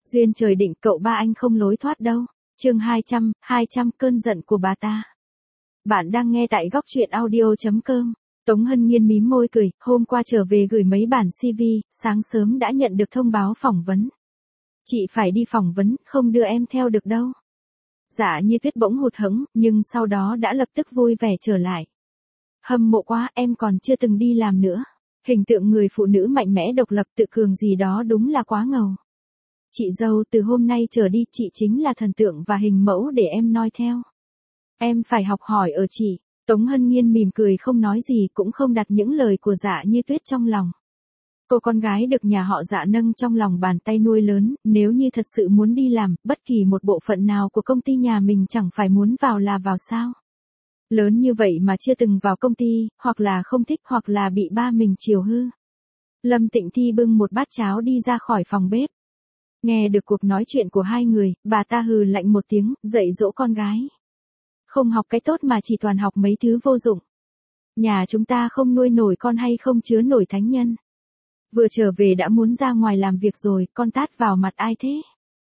Duyên trời định cậu ba anh không lối thoát đâu. Chương 200 cơn giận của bà ta. Bạn đang nghe tại góc truyện audio.com. Tống Hân Nhiên mím môi cười, hôm qua trở về gửi mấy bản CV, sáng sớm đã nhận được thông báo phỏng vấn. Chị phải đi phỏng vấn, không đưa em theo được đâu. Dạ Như Tuyết bỗng hụt hẫng, nhưng sau đó đã lập tức vui vẻ trở lại. Hâm mộ quá, em còn chưa từng đi làm nữa. Hình tượng người phụ nữ mạnh mẽ độc lập tự cường gì đó đúng là quá ngầu. Chị dâu, từ hôm nay trở đi chị chính là thần tượng và hình mẫu để em noi theo. Em phải học hỏi ở chị. Tống Hân Nhiên mỉm cười không nói gì cũng không đặt những lời của Dạ Như Tuyết trong lòng. Cô con gái được nhà họ Dạ nâng trong lòng bàn tay nuôi lớn, nếu như thật sự muốn đi làm, bất kỳ một bộ phận nào của công ty nhà mình chẳng phải muốn vào là vào sao. Lớn như vậy mà chưa từng vào công ty, hoặc là không thích hoặc là bị ba mình chiều hư. Lâm Tịnh Thi bưng một bát cháo đi ra khỏi phòng bếp. Nghe được cuộc nói chuyện của hai người, bà ta hừ lạnh một tiếng, dạy dỗ con gái. Không học cái tốt mà chỉ toàn học mấy thứ vô dụng. Nhà chúng ta không nuôi nổi con hay không chứa nổi thánh nhân. Vừa trở về đã muốn ra ngoài làm việc rồi, con tát vào mặt ai thế?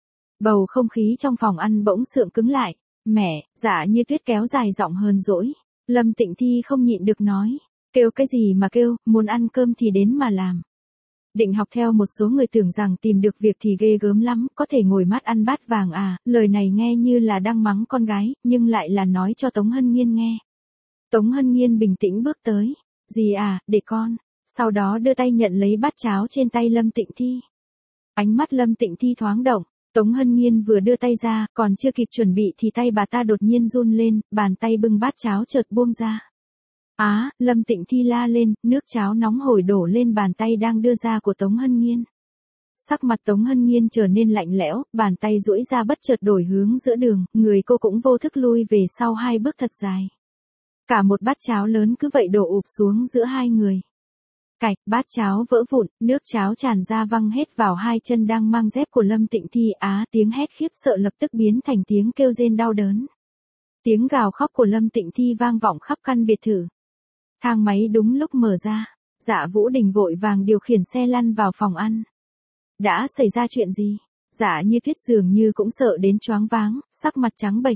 Bầu không khí trong phòng ăn bỗng sượng cứng lại. Mẹ, Dạ Như Tuyết kéo dài giọng hờn dỗi. Lâm Tịnh Thi không nhịn được nói. Kêu cái gì mà kêu, muốn ăn cơm thì đến mà làm. Định học theo một số người tưởng rằng tìm được việc thì ghê gớm lắm, có thể ngồi mát ăn bát vàng à, lời này nghe như là đang mắng con gái, nhưng lại là nói cho Tống Hân Nhiên nghe. Tống Hân Nhiên bình tĩnh bước tới. Gì à, để con. Sau đó đưa tay nhận lấy bát cháo trên tay Lâm Tịnh Thi. Ánh mắt Lâm Tịnh Thi thoáng động. Tống Hân Nhiên vừa đưa tay ra, còn chưa kịp chuẩn bị thì tay bà ta đột nhiên run lên, bàn tay bưng bát cháo chợt buông ra. Á, Lâm Tịnh Thi la lên, nước cháo nóng hổi đổ lên bàn tay đang đưa ra của Tống Hân Nhiên. Sắc mặt Tống Hân Nhiên trở nên lạnh lẽo, bàn tay duỗi ra bất chợt đổi hướng giữa đường, người cô cũng vô thức lui về sau hai bước thật dài. Cả một bát cháo lớn cứ vậy đổ ụp xuống giữa hai người. Cạch, bát cháo vỡ vụn, nước cháo tràn ra văng hết vào hai chân đang mang dép của Lâm Tịnh Thi. Á, tiếng hét khiếp sợ lập tức biến thành tiếng kêu rên đau đớn. Tiếng gào khóc của Lâm Tịnh Thi vang vọng khắp căn biệt thự. Thang máy đúng lúc mở ra, Dạ Vũ Đình vội vàng điều khiển xe lăn vào phòng ăn. Đã xảy ra chuyện gì? Dạ Như Tuyết dường như cũng sợ đến choáng váng, sắc mặt trắng bệch.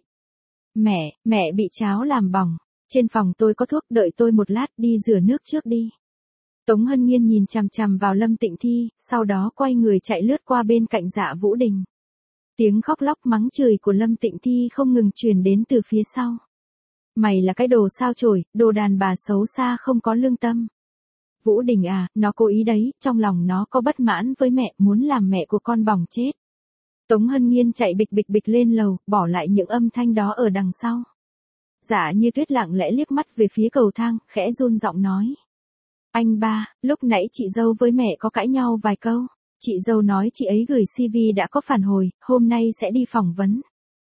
Mẹ bị cháo làm bỏng. Trên phòng tôi có thuốc, đợi tôi một lát, đi rửa nước trước đi. Tống Hân Nhiên nhìn chằm chằm vào Lâm Tịnh Thi, sau đó quay người chạy lướt qua bên cạnh Dạ Vũ Đình. Tiếng khóc lóc mắng chửi của Lâm Tịnh Thi không ngừng truyền đến từ phía sau. Mày là cái đồ sao chổi, đồ đàn bà xấu xa không có lương tâm. Vũ Đình à, nó cố ý đấy, trong lòng nó có bất mãn với mẹ, muốn làm mẹ của con bỏng chết. Tống Hân Nhiên chạy bịch bịch bịch lên lầu, bỏ lại những âm thanh đó ở đằng sau. Dạ Như Tuyết lặng lẽ liếc mắt về phía cầu thang, khẽ run giọng nói. Anh ba, lúc nãy chị dâu với mẹ có cãi nhau vài câu. Chị dâu nói chị ấy gửi CV đã có phản hồi, hôm nay sẽ đi phỏng vấn.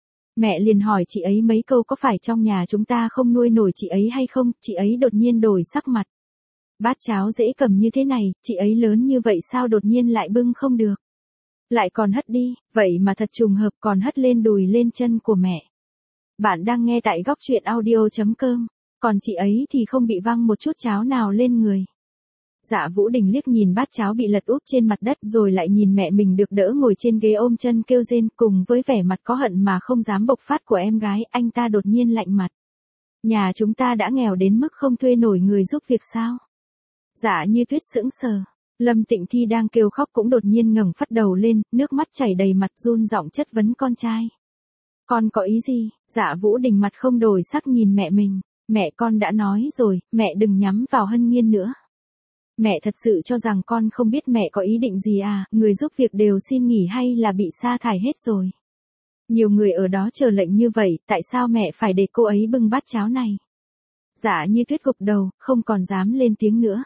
Mẹ liền hỏi chị ấy mấy câu có phải trong nhà chúng ta không nuôi nổi chị ấy hay không, chị ấy đột nhiên đổi sắc mặt. Bát cháo dễ cầm như thế này, chị ấy lớn như vậy sao đột nhiên lại bưng không được. Lại còn hất đi, vậy mà thật trùng hợp còn hất lên đùi lên chân của mẹ. Bạn đang nghe tại góc truyện audio.com, còn chị ấy thì không bị văng một chút cháo nào lên người. Dạ Vũ Đình liếc nhìn bát cháo bị lật úp trên mặt đất rồi lại nhìn mẹ mình được đỡ ngồi trên ghế ôm chân kêu rên cùng với vẻ mặt có hận mà không dám bộc phát của em gái, anh ta đột nhiên lạnh mặt. Nhà chúng ta đã nghèo đến mức không thuê nổi người giúp việc sao? Dạ Như Tuyết sững sờ. Lâm Tịnh Thi đang kêu khóc cũng đột nhiên ngẩng phắt đầu lên, nước mắt chảy đầy mặt run giọng chất vấn con trai. Con có ý gì? Dạ Vũ Đình mặt không đổi sắc nhìn mẹ mình. Mẹ con đã nói rồi, mẹ đừng nhắm vào Hân Nhiên nữa. Mẹ thật sự cho rằng con không biết mẹ có ý định gì à, người giúp việc đều xin nghỉ hay là bị sa thải hết rồi. Nhiều người ở đó chờ lệnh như vậy, tại sao mẹ phải để cô ấy bưng bát cháo này? Dạ Như Tuyết gục đầu, không còn dám lên tiếng nữa.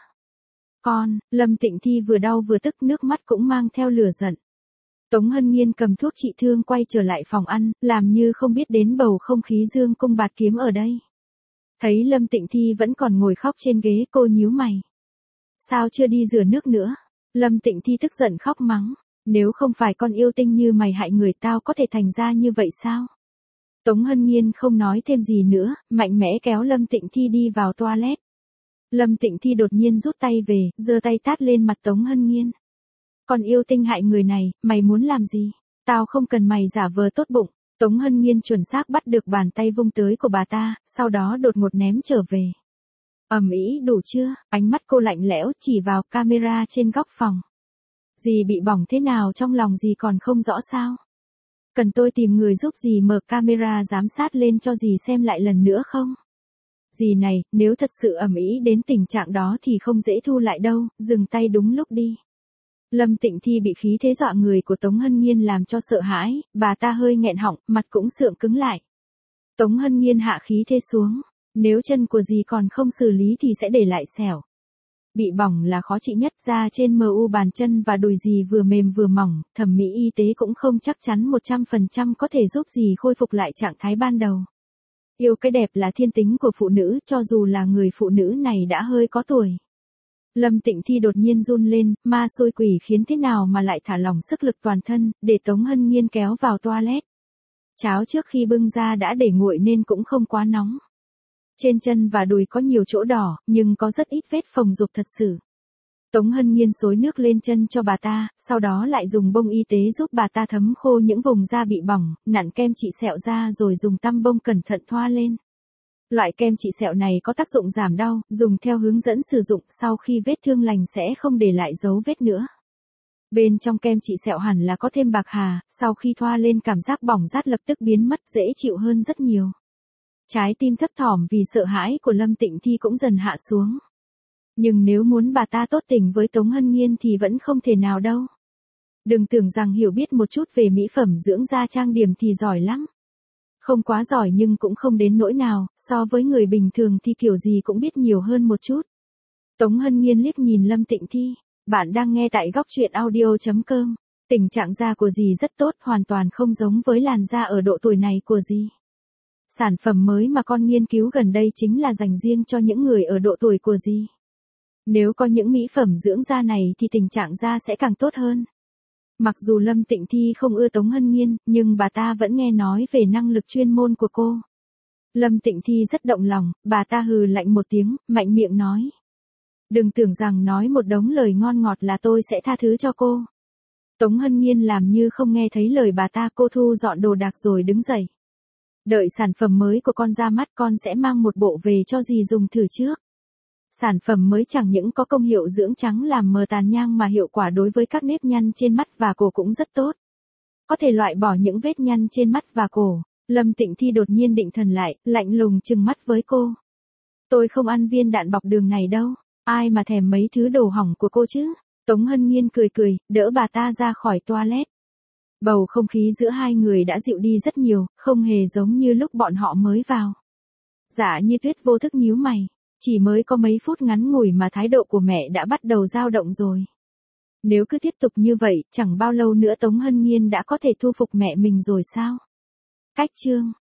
Con, Lâm Tịnh Thi vừa đau vừa tức, nước mắt cũng mang theo lửa giận. Tống Hân Nhiên cầm thuốc trị thương quay trở lại phòng ăn, làm như không biết đến bầu không khí dương cung bạt kiếm ở đây. Thấy Lâm Tịnh Thi vẫn còn ngồi khóc trên ghế, cô nhíu mày. Sao chưa đi rửa nước nữa? Lâm Tịnh Thi tức giận khóc mắng. Nếu không phải con yêu tinh như mày hại người tao có thể thành ra như vậy sao? Tống Hân Nhiên không nói thêm gì nữa, mạnh mẽ kéo Lâm Tịnh Thi đi vào toilet. Lâm Tịnh Thi đột nhiên rút tay về, giơ tay tát lên mặt Tống Hân Nhiên. Con yêu tinh hại người này, mày muốn làm gì? Tao không cần mày giả vờ tốt bụng. Tống Hân Nhiên chuẩn xác bắt được bàn tay vung tới của bà ta, sau đó đột ngột ném trở về. Ầm ĩ đủ chưa? Ánh mắt cô lạnh lẽo chỉ vào camera trên góc phòng. Dì bị bỏng thế nào trong lòng dì còn không rõ sao? Cần tôi tìm người giúp dì mở camera giám sát lên cho dì xem lại lần nữa không? Dì này, nếu thật sự ầm ĩ đến tình trạng đó thì không dễ thu lại đâu, dừng tay đúng lúc đi. Lâm Tịnh Thi bị khí thế dọa người của Tống Hân Nhiên làm cho sợ hãi, bà ta hơi nghẹn họng, mặt cũng sượng cứng lại. Tống Hân Nhiên hạ khí thế xuống, nếu chân của dì còn không xử lý thì sẽ để lại sẹo. Bị bỏng là khó trị nhất, da trên mu bàn chân và đùi dì vừa mềm vừa mỏng, thẩm mỹ y tế cũng không chắc chắn 100% có thể giúp dì khôi phục lại trạng thái ban đầu. Yêu cái đẹp là thiên tính của phụ nữ, cho dù là người phụ nữ này đã hơi có tuổi. Lâm Tịnh Thi đột nhiên run lên, ma xôi quỷ khiến thế nào mà lại thả lỏng sức lực toàn thân, để Tống Hân Nhiên kéo vào toilet. Cháo trước khi bưng ra đã để nguội nên cũng không quá nóng. Trên chân và đùi có nhiều chỗ đỏ, nhưng có rất ít vết phồng rộp thật sự. Tống Hân Nhiên xối nước lên chân cho bà ta, sau đó lại dùng bông y tế giúp bà ta thấm khô những vùng da bị bỏng, nặn kem trị sẹo ra rồi dùng tăm bông cẩn thận thoa lên. Loại kem trị sẹo này có tác dụng giảm đau, dùng theo hướng dẫn sử dụng, sau khi vết thương lành sẽ không để lại dấu vết nữa. Bên trong kem trị sẹo hẳn là có thêm bạc hà, sau khi thoa lên cảm giác bỏng rát lập tức biến mất, dễ chịu hơn rất nhiều. Trái tim thấp thỏm vì sợ hãi của Lâm Tịnh Thi cũng dần hạ xuống. Nhưng nếu muốn bà ta tốt tình với Tống Hân Nhiên thì vẫn không thể nào đâu. Đừng tưởng rằng hiểu biết một chút về mỹ phẩm dưỡng da trang điểm thì giỏi lắm. Không quá giỏi nhưng cũng không đến nỗi nào, so với người bình thường thì kiểu gì cũng biết nhiều hơn một chút. Tống Hân Nhiên liếc nhìn Lâm Tịnh Thi. Bạn đang nghe tại góc truyện audio.com. Tình trạng da của dì rất tốt, hoàn toàn không giống với làn da ở độ tuổi này của dì. Sản phẩm mới mà con nghiên cứu gần đây chính là dành riêng cho những người ở độ tuổi của dì. Nếu có những mỹ phẩm dưỡng da này thì tình trạng da sẽ càng tốt hơn. Mặc dù Lâm Tịnh Thi không ưa Tống Hân Nhiên, nhưng bà ta vẫn nghe nói về năng lực chuyên môn của cô. Lâm Tịnh Thi rất động lòng, bà ta hừ lạnh một tiếng, mạnh miệng nói. Đừng tưởng rằng nói một đống lời ngon ngọt là tôi sẽ tha thứ cho cô. Tống Hân Nhiên làm như không nghe thấy lời bà ta, cô thu dọn đồ đạc rồi đứng dậy. Đợi sản phẩm mới của con ra mắt con sẽ mang một bộ về cho dì dùng thử trước. Sản phẩm mới chẳng những có công hiệu dưỡng trắng làm mờ tàn nhang mà hiệu quả đối với các nếp nhăn trên mắt và cổ cũng rất tốt. Có thể loại bỏ những vết nhăn trên mắt và cổ. Lâm Tịnh Thi đột nhiên định thần lại, lạnh lùng trừng mắt với cô. Tôi không ăn viên đạn bọc đường này đâu. Ai mà thèm mấy thứ đồ hỏng của cô chứ? Tống Hân Nhiên cười cười, đỡ bà ta ra khỏi toilet. Bầu không khí giữa hai người đã dịu đi rất nhiều, không hề giống như lúc bọn họ mới vào. Dạ Như Tuyết vô thức nhíu mày. Chỉ mới có mấy phút ngắn ngủi mà thái độ của mẹ đã bắt đầu dao động rồi. Nếu cứ tiếp tục như vậy, chẳng bao lâu nữa Tống Hân Nhiên đã có thể thu phục mẹ mình rồi sao? Cách chương